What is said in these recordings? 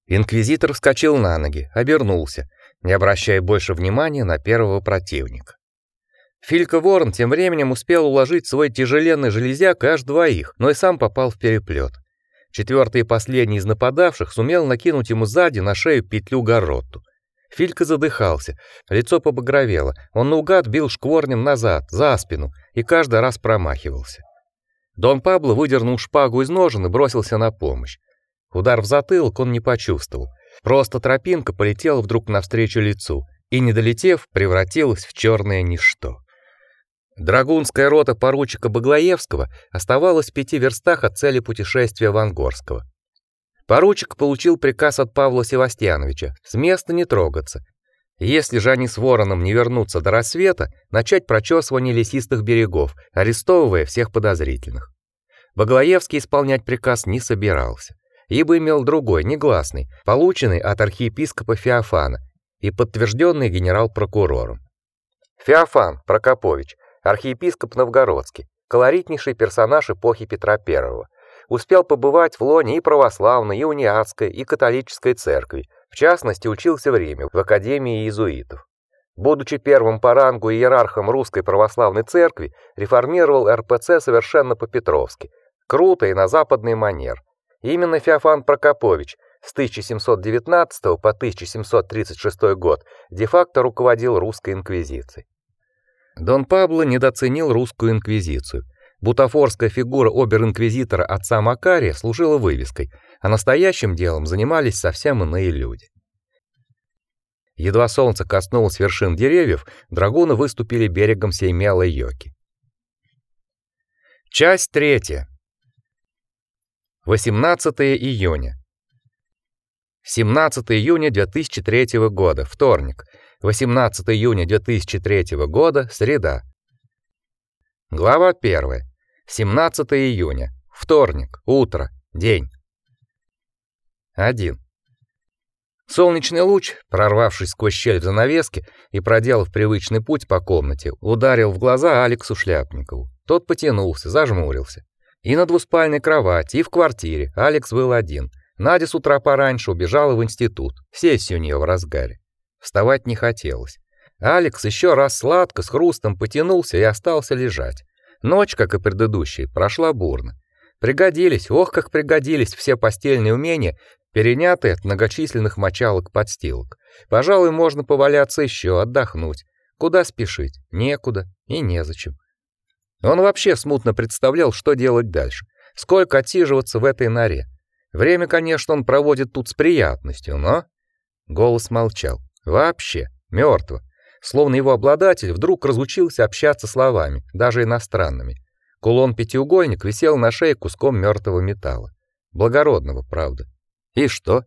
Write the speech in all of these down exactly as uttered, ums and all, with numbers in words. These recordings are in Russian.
Инквизитор вскочил на ноги, обернулся, не обращая больше внимания на первого противника. Филька Ворон тем временем успел уложить свой тяжеленный железяк аж двоих, но и сам попал в переплет. Четвертый и последний из нападавших сумел накинуть ему сзади на шею петлю гарротту. Филька задыхался, лицо побагровело, он наугад бил шкворнем назад, за спину, и каждый раз промахивался. Дон Пабло выдернул шпагу из ножен и бросился на помощь. Удар в затылок он не почувствовал, просто тропинка полетела вдруг навстречу лицу и, не долетев, превратилась в черное ничто. Драгунская рота поручика Баглаевского оставалась в пяти верстах от цели путешествия Вангорского. Поручик получил приказ от Павла Севастьяновича с места не трогаться. Если же они с Вороном не вернутся до рассвета, начать прочесывание лесистых берегов, арестовывая всех подозрительных. Баглаевский исполнять приказ не собирался, ибо имел другой, негласный, полученный от архиепископа Феофана и подтвержденный генерал-прокурором. Феофан Прокопович, архиепископ Новгородский, колоритнейший персонаж эпохи Петра Первого, успел побывать в лоне и православной, и униатской, и католической церкви, в частности, учился в Риме, в Академии иезуитов. Будучи первым по рангу иерархом Русской Православной Церкви, реформировал эр пэ цэ совершенно по-петровски, круто и на западный манер. Именно Феофан Прокопович с тысяча семьсот девятнадцатого по тысяча семьсот тридцать шестой год де-факто руководил русской инквизицией. Дон Пабло недооценил русскую инквизицию. Бутафорская фигура обер-инквизитора отца Макария служила вывеской, а настоящим делом занимались совсем иные люди. Едва солнце коснулось вершин деревьев, драгуны выступили берегом сей мелой Йоки. Часть третья. восемнадцатого июня. семнадцатого июня две тысячи третьего года, вторник. восемнадцатого июня две тысячи третьего года, среда. Глава первая. семнадцатого июня. Вторник. Утро. День. один. Солнечный луч, прорвавшись сквозь щель в занавеске и проделав привычный путь по комнате, ударил в глаза Алексу Шляпникову. Тот потянулся, зажмурился. И на двуспальной кровати, и в квартире Алекс был один. Надя с утра пораньше убежала в институт. Сессия у нее в разгаре. Вставать не хотелось. Алекс еще раз сладко с хрустом потянулся и остался лежать. Ночь, как и предыдущие, прошла бурно. Пригодились, ох, как пригодились все постельные умения, перенятые от многочисленных мочалок-подстилок. Пожалуй, можно поваляться еще, отдохнуть. Куда спешить? Некуда и незачем. Он вообще смутно представлял, что делать дальше. Сколько отсиживаться в этой норе. Время, конечно, он проводит тут с приятностью, но... Голос молчал. Вообще, мертво. Словно его обладатель вдруг разучился общаться словами, даже иностранными. Кулон-пятиугольник висел на шее куском мертвого металла. Благородного, правда. И что?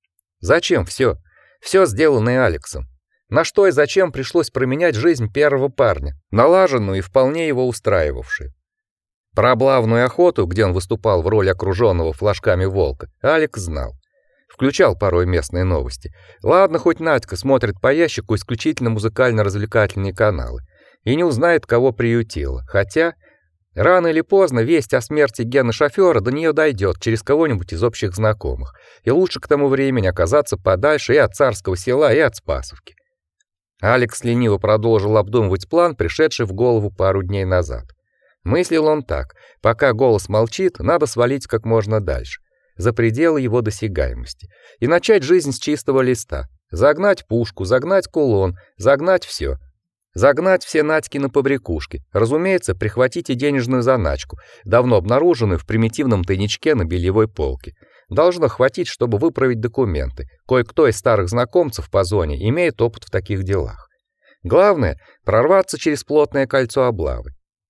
Зачем все? Все сделанное Алексом. На что и зачем пришлось променять жизнь первого парня, налаженную и вполне его устраивавшую. Про облавную охоту, где он выступал в роли окруженного флажками волка, Алекс знал. Включал порой местные новости. Ладно, хоть Надька смотрит по ящику исключительно музыкально-развлекательные каналы и не узнает, кого приютила. Хотя рано или поздно весть о смерти Гены-шофера до нее дойдет через кого-нибудь из общих знакомых. И лучше к тому времени оказаться подальше и от Царского Села, и от Спасовки. Алекс лениво продолжил обдумывать план, пришедший в голову пару дней назад. Мыслил он так: пока голос молчит, надо свалить как можно дальше, за пределы его досягаемости, и начать жизнь с чистого листа. Загнать пушку, загнать кулон, загнать все. Загнать все Надьки на побрякушки. Разумеется, прихватить и денежную заначку, давно обнаруженную в примитивном тайничке на бельевой полке. Должно хватить, чтобы выправить документы. Кое-кто из старых знакомцев по зоне имеет опыт в таких делах. Главное прорваться через плотное кольцо облавы.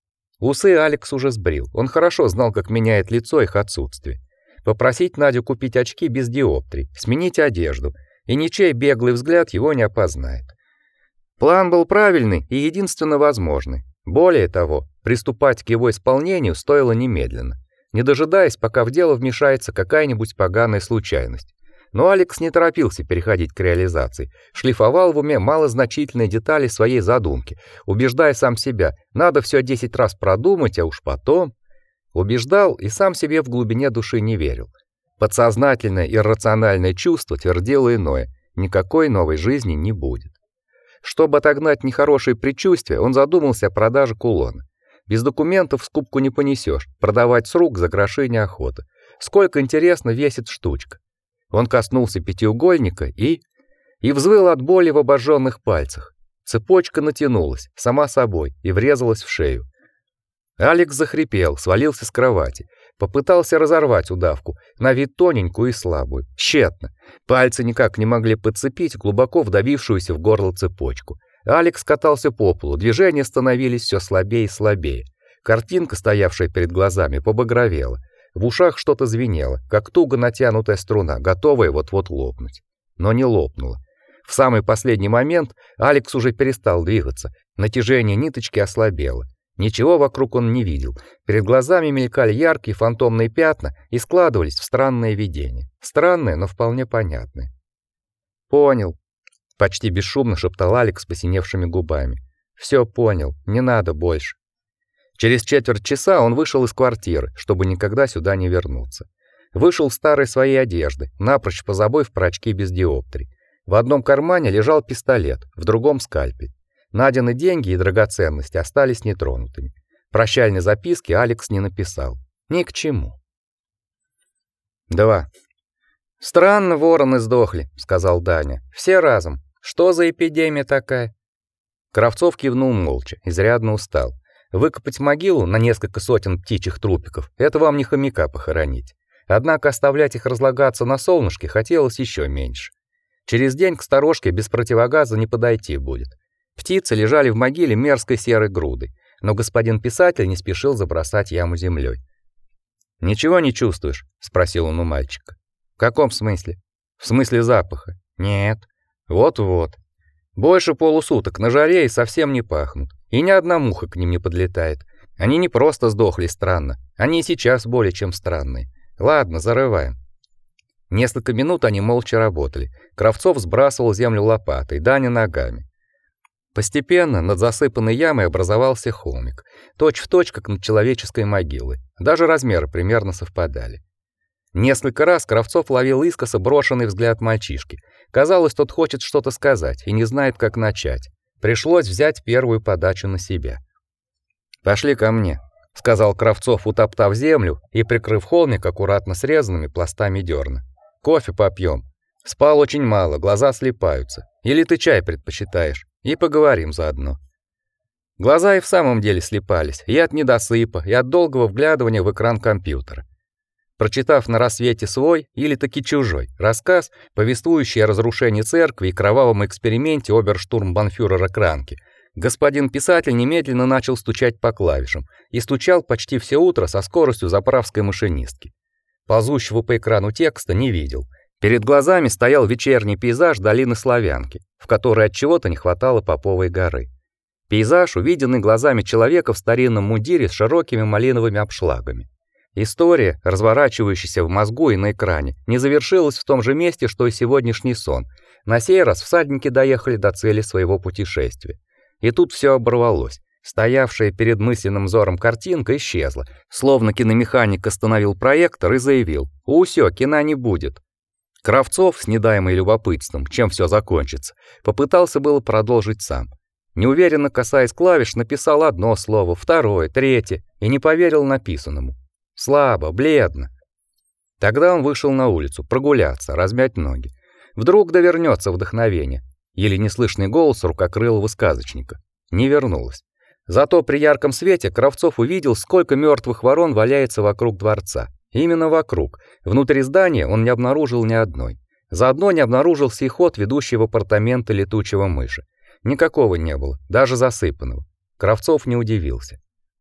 Усы Алекс уже сбрил. Он хорошо знал, как меняет лицо их отсутствие. Попросить Надю купить очки без диоптрий, сменить одежду, и ничей беглый взгляд его не опознает. План был правильный и единственно возможный. Более того, приступать к его исполнению стоило немедленно, не дожидаясь, пока в дело вмешается какая-нибудь поганая случайность. Но Алекс не торопился переходить к реализации, шлифовал в уме малозначительные детали своей задумки, убеждая сам себя: надо все десять раз продумать, а уж потом. Убеждал и сам себе в глубине души не верил. Подсознательное иррациональное чувство твердило иное: никакой новой жизни не будет. Чтобы отогнать нехорошие предчувствия, он задумался о продаже кулона. Без документов скупку не понесешь, продавать с рук за гроши неохота. Сколько, интересно, весит штучка. Он коснулся пятиугольника и и взвыл от боли в обожженных пальцах. Цепочка натянулась сама собой и врезалась в шею. Алекс захрипел, свалился с кровати, попытался разорвать удавку, на вид тоненькую и слабую. Тщетно. Пальцы никак не могли подцепить глубоко вдавившуюся в горло цепочку. Алекс катался по полу, движения становились все слабее и слабее. Картинка, стоявшая перед глазами, побагровела. В ушах что-то звенело, как туго натянутая струна, готовая вот-вот лопнуть. Но не лопнула. В самый последний момент Алекс уже перестал двигаться, натяжение ниточки ослабело. Ничего вокруг он не видел. Перед глазами мелькали яркие фантомные пятна и складывались в странное видение. Странное, но вполне понятное. «Понял», — почти бесшумно шептал Алекс посиневшими губами. «Все понял, не надо больше». Через четверть часа он вышел из квартиры, чтобы никогда сюда не вернуться. Вышел в старой своей одежды, напрочь позабыв про очки без диоптрий. В одном кармане лежал пистолет, в другом скальпель. Надины деньги и драгоценности остались нетронутыми. Прощальной записки Алекс не написал. Ни к чему. два. «Странно вороны сдохли», — сказал Даня. «Все разом. Что за эпидемия такая?» Кравцов кивнул молча, изрядно устал. Выкопать могилу на несколько сотен птичьих трупиков — это вам не хомяка похоронить. Однако оставлять их разлагаться на солнышке хотелось еще меньше. Через день к сторожке без противогаза не подойти будет. Птицы лежали в могиле мерзкой серой грудой, но господин писатель не спешил забросать яму землей. «Ничего не чувствуешь?» — спросил он у мальчика. «В каком смысле?» «В смысле запаха». «Нет». «Вот-вот. Больше полусуток на жаре и совсем не пахнут, и ни одна муха к ним не подлетает. Они не просто сдохли странно, они и сейчас более чем странные. Ладно, зарываем». Несколько минут они молча работали. Кравцов сбрасывал землю лопатой, Даня ногами. Постепенно над засыпанной ямой образовался холмик, точь-в-точь, как над человеческой могилой. Даже размеры примерно совпадали. Несколько раз Кравцов ловил искоса брошенный взгляд мальчишки. Казалось, тот хочет что-то сказать и не знает, как начать. Пришлось взять первую подачу на себя. «Пошли ко мне», — сказал Кравцов, утоптав землю и прикрыв холмик аккуратно срезанными пластами дерна. «Кофе попьем. Спал очень мало, глаза слипаются. Или ты чай предпочитаешь? И поговорим заодно». Глаза и в самом деле слипались, и от недосыпа, и от долгого вглядывания в экран компьютера. Прочитав на рассвете свой, или таки чужой, рассказ, повествующий о разрушении церкви и кровавом эксперименте оберштурмбанфюрера Кранке, господин писатель немедленно начал стучать по клавишам и стучал почти все утро со скоростью заправской машинистки. Ползущего по экрану текста не видел. Перед глазами стоял вечерний пейзаж долины Славянки, в которой от чего-то не хватало Поповой горы. Пейзаж, увиденный глазами человека в старинном мундире с широкими малиновыми обшлагами. История, разворачивающаяся в мозгу и на экране, не завершилась в том же месте, что и сегодняшний сон. На сей раз всадники доехали до цели своего путешествия. И тут все оборвалось. Стоявшая перед мысленным взором картинка исчезла, словно киномеханик остановил проектор и заявил: «Усё, кино не будет». Кравцов, с недаемым любопытством, чем все закончится, попытался было продолжить сам. Неуверенно касаясь клавиш, написал одно слово, второе, третье, и не поверил написанному. Слабо, бледно. Тогда он вышел на улицу, прогуляться, размять ноги. Вдруг довернется вдохновение. Еле неслышный голос рукокрылого сказочника. Не вернулось. Зато при ярком свете Кравцов увидел, сколько мертвых ворон валяется вокруг дворца. Именно вокруг. Внутри здания он не обнаружил ни одной. Заодно не обнаружился и ход, ведущий в апартаменты летучего мыши. Никакого не было, даже засыпанного. Кравцов не удивился.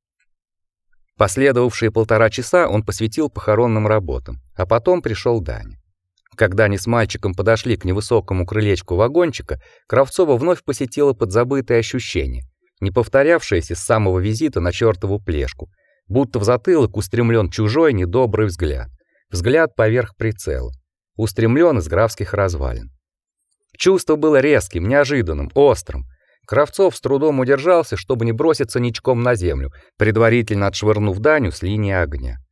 Последовавшие полтора часа он посвятил похоронным работам, а потом пришел Даня. Когда они с мальчиком подошли к невысокому крылечку вагончика, Кравцова вновь посетило подзабытое ощущение, не повторявшееся с самого визита на чёртову плешку, будто в затылок устремлен чужой недобрый взгляд, взгляд поверх прицела, устремлен из графских развалин. Чувство было резким, неожиданным, острым. Кравцов с трудом удержался, чтобы не броситься ничком на землю, предварительно отшвырнув Даню с линии огня.